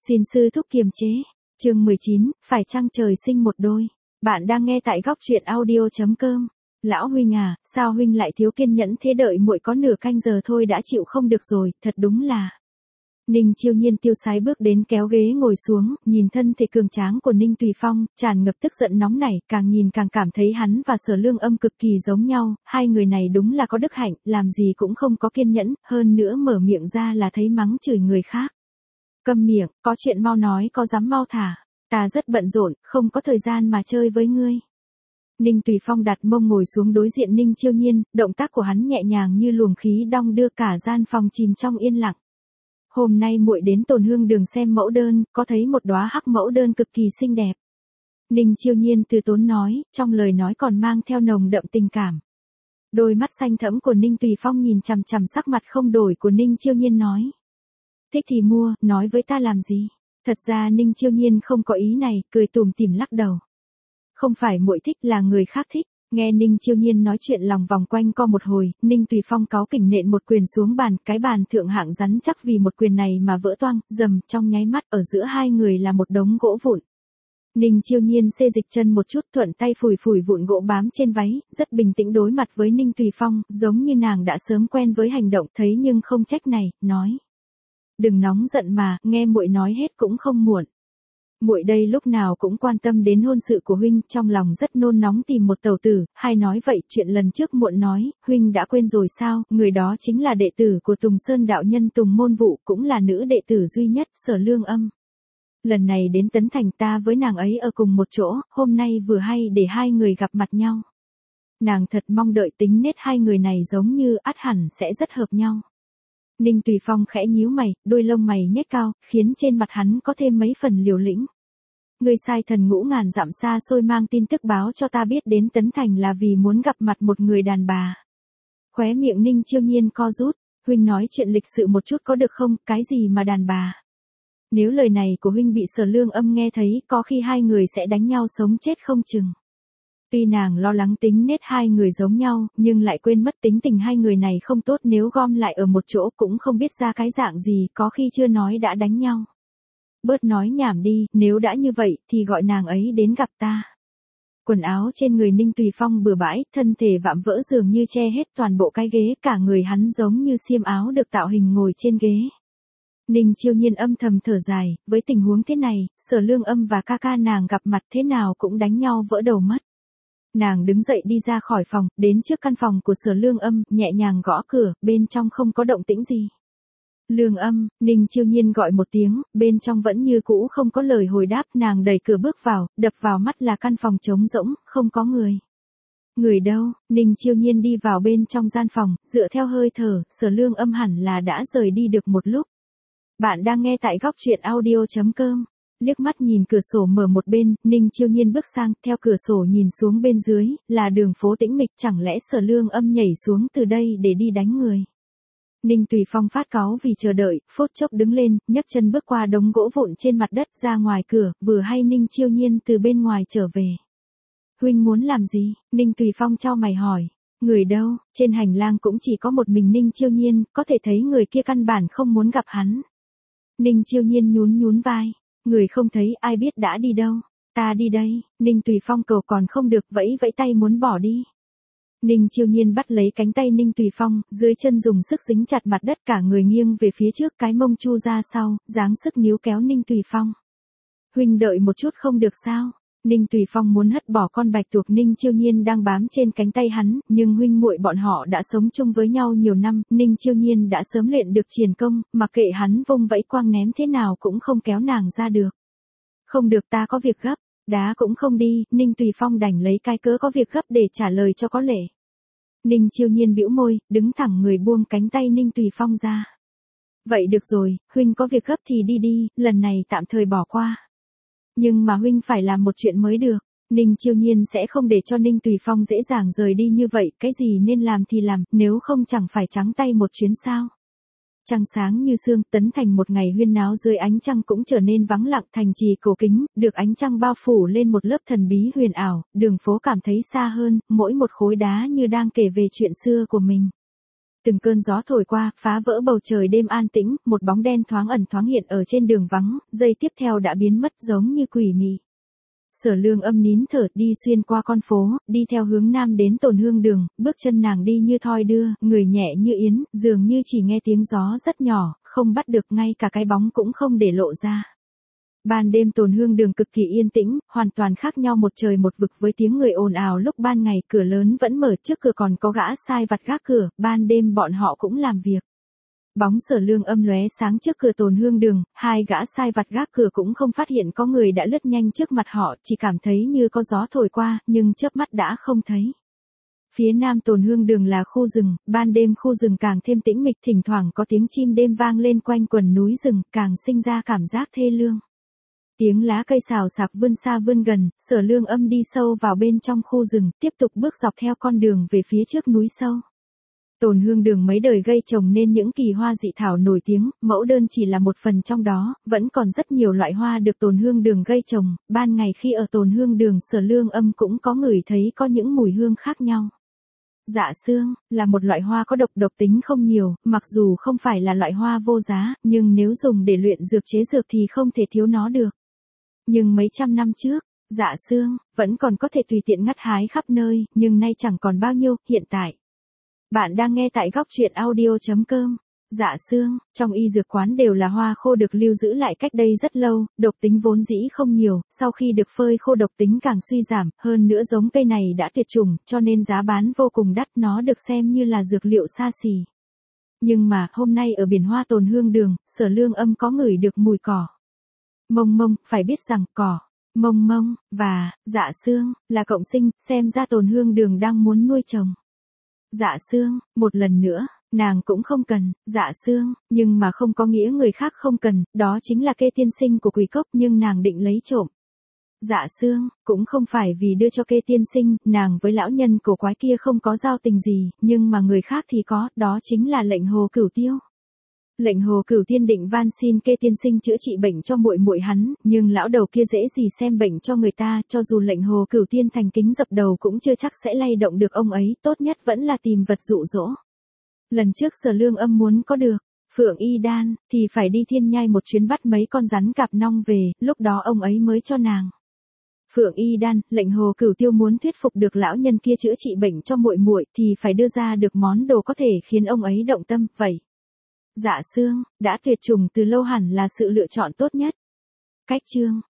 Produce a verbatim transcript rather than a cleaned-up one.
Xin sư thúc kiềm chế. Chương mười chín, phải chăng trời sinh một đôi. Bạn đang nghe tại góc truyện audio chấm com. Lão huynh à, sao huynh lại thiếu kiên nhẫn thế, đợi muội có nửa canh giờ thôi đã chịu không được rồi, thật đúng là. Ninh Chiêu Nhiên tiêu sái bước đến kéo ghế ngồi xuống, nhìn thân thể cường tráng của Ninh Tùy Phong, tràn ngập tức giận nóng nảy, càng nhìn càng cảm thấy hắn và Sở Lương Âm cực kỳ giống nhau, hai người này đúng là có đức hạnh, làm gì cũng không có kiên nhẫn, hơn nữa mở miệng ra là thấy mắng chửi người khác. Câm miệng, có chuyện mau nói, có dám mau thả, ta rất bận rộn, không có thời gian mà chơi với ngươi. Ninh Tùy Phong đặt mông ngồi xuống đối diện Ninh Chiêu Nhiên, động tác của hắn nhẹ nhàng như luồng khí đong đưa cả gian phòng chìm trong yên lặng. Hôm nay muội đến Tồn Hương Đường xem mẫu đơn, có thấy một đóa hắc mẫu đơn cực kỳ xinh đẹp. Ninh Chiêu Nhiên từ tốn nói, trong lời nói còn mang theo nồng đậm tình cảm. Đôi mắt xanh thẫm của Ninh Tùy Phong nhìn chằm chằm sắc mặt không đổi của Ninh Chiêu Nhiên nói. Thích thì mua, nói với ta làm gì? Thật ra Ninh Chiêu Nhiên không có ý này, cười tủm tỉm lắc đầu. Không phải muội thích, là người khác thích. Nghe Ninh Chiêu Nhiên nói chuyện lòng vòng quanh co một hồi, Ninh Tùy Phong cáu kỉnh nện một quyền xuống bàn, cái bàn thượng hạng rắn chắc vì một quyền này mà vỡ toang, rầm, trong nháy mắt ở giữa hai người là một đống gỗ vụn. Ninh Chiêu Nhiên xê dịch chân một chút, thuận tay phủi phủi vụn gỗ bám trên váy, rất bình tĩnh đối mặt với Ninh Tùy Phong, giống như nàng đã sớm quen với hành động, thấy nhưng không trách này, nói: "Đừng nóng giận mà, nghe muội nói hết cũng không muộn. Muội đây lúc nào cũng quan tâm đến hôn sự của huynh, trong lòng rất nôn nóng tìm một tẩu tử, hay nói vậy, chuyện lần trước muội nói, huynh đã quên rồi sao, người đó chính là đệ tử của Tùng Sơn đạo nhân Tùng Môn Vụ, cũng là nữ đệ tử duy nhất, Sở Lương Âm. Lần này đến Tấn Thành ta với nàng ấy ở cùng một chỗ, hôm nay vừa hay để hai người gặp mặt nhau. Nàng thật mong đợi, tính nết hai người này giống như ắt hẳn sẽ rất hợp nhau." Ninh Tùy Phong khẽ nhíu mày, đôi lông mày nhếch cao, khiến trên mặt hắn có thêm mấy phần liều lĩnh. "Ngươi sai thần ngũ ngàn dặm xa xôi mang tin tức báo cho ta biết đến Tấn Thành là vì muốn gặp mặt một người đàn bà." Khóe miệng Ninh Chiêu Nhiên co rút, "Huynh nói chuyện lịch sự một chút có được không, cái gì mà đàn bà? Nếu lời này của huynh bị Sở Lương Âm nghe thấy, có khi hai người sẽ đánh nhau sống chết không chừng." Tuy nàng lo lắng tính nết hai người giống nhau, nhưng lại quên mất tính tình hai người này không tốt, nếu gom lại ở một chỗ cũng không biết ra cái dạng gì, có khi chưa nói đã đánh nhau. "Bớt nói nhảm đi, nếu đã như vậy, thì gọi nàng ấy đến gặp ta." Quần áo trên người Ninh Tùy Phong bừa bãi, thân thể vạm vỡ dường như che hết toàn bộ cái ghế, cả người hắn giống như xiêm áo được tạo hình ngồi trên ghế. Ninh Chiêu Nhiên âm thầm thở dài, với tình huống thế này, Sở Lương Âm và ca ca nàng gặp mặt thế nào cũng đánh nhau vỡ đầu mất. Nàng đứng dậy đi ra khỏi phòng, đến trước căn phòng của Sở Lương Âm, nhẹ nhàng gõ cửa, bên trong không có động tĩnh gì. "Lương Âm," Ninh Chiêu Nhiên gọi một tiếng, bên trong vẫn như cũ không có lời hồi đáp, nàng đẩy cửa bước vào, đập vào mắt là căn phòng trống rỗng, không có người. "Người đâu?" Ninh Chiêu Nhiên đi vào bên trong gian phòng, dựa theo hơi thở, Sở Lương Âm hẳn là đã rời đi được một lúc. Bạn đang nghe tại góc truyện audio chấm com. Liếc mắt nhìn cửa sổ mở một bên, Ninh Chiêu Nhiên bước sang, theo cửa sổ nhìn xuống bên dưới, là đường phố tĩnh mịch, chẳng lẽ Sở Lương Âm nhảy xuống từ đây để đi đánh người. Ninh Tùy Phong phát cáu vì chờ đợi, phút chốc đứng lên, nhấc chân bước qua đống gỗ vụn trên mặt đất ra ngoài cửa, vừa hay Ninh Chiêu Nhiên từ bên ngoài trở về. "Huynh muốn làm gì?" Ninh Tùy Phong chau mày hỏi. "Người đâu?" Trên hành lang cũng chỉ có một mình Ninh Chiêu Nhiên, có thể thấy người kia căn bản không muốn gặp hắn. Ninh Chiêu Nhiên nhún nhún vai. "Người không thấy, ai biết đã đi đâu. Ta đi đây." Ninh Tùy Phong cầu còn không được, vẫy vẫy tay muốn bỏ đi. Ninh Chiêu Nhiên bắt lấy cánh tay Ninh Tùy Phong, dưới chân dùng sức dính chặt mặt đất, cả người nghiêng về phía trước, cái mông chu ra sau, dáng sức níu kéo Ninh Tùy Phong. "Huynh đợi một chút không được sao?" Ninh Tùy Phong muốn hất bỏ con bạch tuộc Ninh Chiêu Nhiên đang bám trên cánh tay hắn, nhưng huynh muội bọn họ đã sống chung với nhau nhiều năm, Ninh Chiêu Nhiên đã sớm luyện được triển công, mặc kệ hắn vung vẫy quang ném thế nào cũng không kéo nàng ra được. "Không được, ta có việc gấp." "Đá cũng không đi." Ninh Tùy Phong đành lấy cái cớ có việc gấp để trả lời cho có lệ. Ninh Chiêu Nhiên bĩu môi, đứng thẳng người buông cánh tay Ninh Tùy Phong ra. "Vậy được rồi, huynh có việc gấp thì đi đi, lần này tạm thời bỏ qua. Nhưng mà huynh phải làm một chuyện mới được." Ninh Chiêu Nhiên sẽ không để cho Ninh Tùy Phong dễ dàng rời đi như vậy, cái gì nên làm thì làm, nếu không chẳng phải trắng tay một chuyến sao. Trăng sáng như sương, Tấn Thành một ngày huyên náo dưới ánh trăng cũng trở nên vắng lặng, thành trì cổ kính, được ánh trăng bao phủ lên một lớp thần bí huyền ảo, đường phố cảm thấy xa hơn, mỗi một khối đá như đang kể về chuyện xưa của mình. Từng cơn gió thổi qua, phá vỡ bầu trời đêm an tĩnh, một bóng đen thoáng ẩn thoáng hiện ở trên đường vắng, giây tiếp theo đã biến mất giống như quỷ mị. Sở Lương Âm nín thở đi xuyên qua con phố, đi theo hướng nam đến Tồn Hương Đường, bước chân nàng đi như thoi đưa, người nhẹ như yến, dường như chỉ nghe tiếng gió rất nhỏ, không bắt được ngay cả cái bóng cũng không để lộ ra. Ban đêm Tồn Hương Đường cực kỳ yên tĩnh, hoàn toàn khác nhau một trời một vực với tiếng người ồn ào lúc ban ngày, cửa lớn vẫn mở, trước cửa còn có gã sai vặt gác cửa, ban đêm bọn họ cũng làm việc. Bóng Sở Lương Âm lóe sáng trước cửa Tồn Hương Đường, hai gã sai vặt gác cửa cũng không phát hiện có người đã lướt nhanh trước mặt họ, chỉ cảm thấy như có gió thổi qua, nhưng chớp mắt đã không thấy. Phía nam Tồn Hương Đường là khu rừng, ban đêm khu rừng càng thêm tĩnh mịch, thỉnh thoảng có tiếng chim đêm vang lên quanh quần núi rừng, càng sinh ra cảm giác thê lương. Tiếng lá cây xào xạc vươn xa vươn gần, Sở Lương Âm đi sâu vào bên trong khu rừng, tiếp tục bước dọc theo con đường về phía trước núi sâu. Tồn Hương Đường mấy đời gây trồng nên những kỳ hoa dị thảo nổi tiếng, mẫu đơn chỉ là một phần trong đó, vẫn còn rất nhiều loại hoa được Tồn Hương Đường gây trồng, ban ngày khi ở Tồn Hương Đường Sở Lương Âm cũng có ngửi thấy có những mùi hương khác nhau. Dạ xương, là một loại hoa có độc độc tính không nhiều, mặc dù không phải là loại hoa vô giá, nhưng nếu dùng để luyện dược chế dược thì không thể thiếu nó được. Nhưng mấy trăm năm trước, dạ xương, vẫn còn có thể tùy tiện ngắt hái khắp nơi, nhưng nay chẳng còn bao nhiêu, hiện tại. Bạn đang nghe tại góc truyện audio chấm com. Dạ xương, trong y dược quán đều là hoa khô được lưu giữ lại cách đây rất lâu, độc tính vốn dĩ không nhiều, sau khi được phơi khô độc tính càng suy giảm, hơn nữa giống cây này đã tuyệt chủng, cho nên giá bán vô cùng đắt, nó được xem như là dược liệu xa xỉ. Nhưng mà, hôm nay ở biển hoa Tồn Hương Đường, Sở Lương Âm có ngửi được mùi cỏ. Mông mông, phải biết rằng cỏ, mông mông, và, dạ xương, là cộng sinh, xem ra Tồn Hương Đường đang muốn nuôi chồng. Dạ xương, một lần nữa, nàng cũng không cần, dạ xương, nhưng mà không có nghĩa người khác không cần, đó chính là kê tiên sinh của Quỷ Cốc nhưng nàng định lấy trộm. Dạ xương, cũng không phải vì đưa cho kê tiên sinh, nàng với lão nhân cổ quái kia không có giao tình gì, nhưng mà người khác thì có, đó chính là lệnh Hồ Cửu Tiêu. Lệnh Hồ Cửu Tiên định van xin kê tiên sinh chữa trị bệnh cho muội muội hắn, nhưng lão đầu kia dễ gì xem bệnh cho người ta, cho dù lệnh Hồ Cửu Tiên thành kính dập đầu cũng chưa chắc sẽ lay động được ông ấy, tốt nhất vẫn là tìm vật dụ dỗ. Lần trước Sở Lương Âm muốn có được Phượng Y Đan, thì phải đi Thiên Nhai một chuyến bắt mấy con rắn cạp nong về, lúc đó ông ấy mới cho nàng Phượng Y Đan. Lệnh Hồ Cửu Tiêu muốn thuyết phục được lão nhân kia chữa trị bệnh cho muội muội thì phải đưa ra được món đồ có thể khiến ông ấy động tâm, vậy. Dạ xương, đã tuyệt chủng từ lâu hẳn là sự lựa chọn tốt nhất. Cách chương